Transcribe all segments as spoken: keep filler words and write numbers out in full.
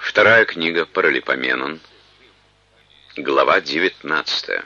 Вторая книга Паралипоменон, глава девятнадцатая.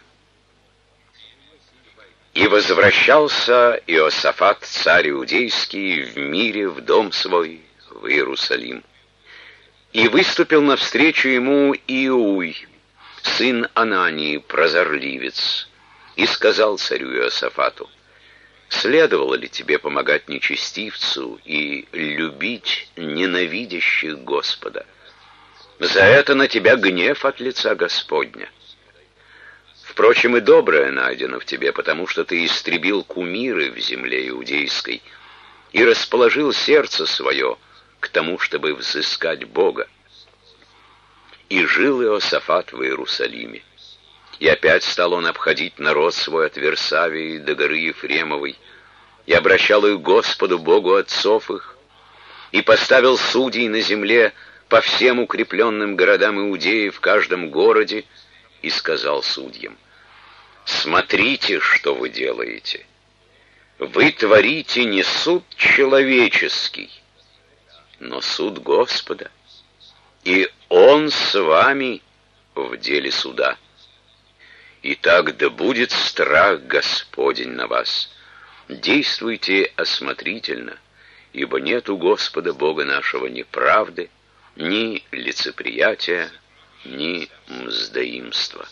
«И возвращался Иосафат, царь иудейский, в мире в дом свой, в Иерусалим. И выступил навстречу ему Иуй, сын Анании, прозорливец, и сказал царю Иосафату: следовало ли тебе помогать нечестивцу и любить ненавидящих Господа? За это на тебя гнев от лица Господня. Впрочем, и доброе найдено в тебе, потому что ты истребил кумиры в земле иудейской и расположил сердце свое к тому, чтобы взыскать Бога. И жил Иосафат в Иерусалиме. И опять стал он обходить народ свой от Версавии до горы Ефремовой, и обращал их к Господу Богу отцов их, и поставил судей на земле по всем укрепленным городам Иудеи в каждом городе, и сказал судьям: смотрите, что вы делаете. Вы творите не суд человеческий, но суд Господа, и Он с вами в деле суда. Итак, да будет страх Господень на вас. Действуйте осмотрительно, ибо нет у Господа Бога нашего ни правды, ни лицеприятия, ни мздоимства».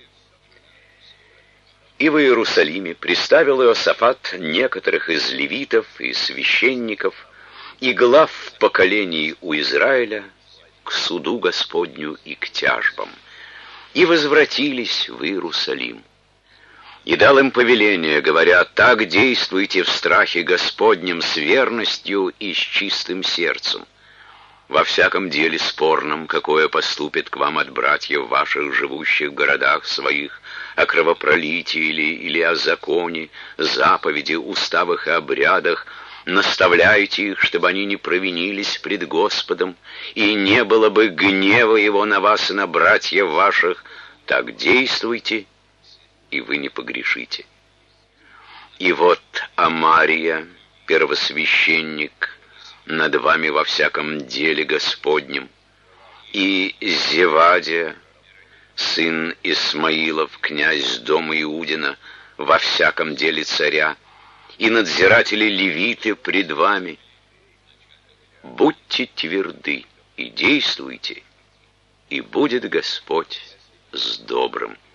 И в Иерусалиме приставил Иосафат некоторых из левитов и священников и глав поколений у Израиля к суду Господню и к тяжбам, и возвратились в Иерусалим. И дал им повеление, говоря: так действуйте в страхе Господнем с верностью и с чистым сердцем. Во всяком деле спорном, какое поступит к вам от братьев ваших, живущих в городах своих, о кровопролитии или, или о законе, заповеди, уставах и обрядах, наставляйте их, чтобы они не провинились пред Господом, и не было бы гнева Его на вас и на братьев ваших. Так действуйте, и вы не погрешите. И вот Амария, первосвященник, над вами во всяком деле Господнем, и Зевадия, сын Исмаилов, князь дома Иудина, во всяком деле царя, и надзиратели левиты пред вами. Будьте тверды и действуйте, и будет Господь с добрым.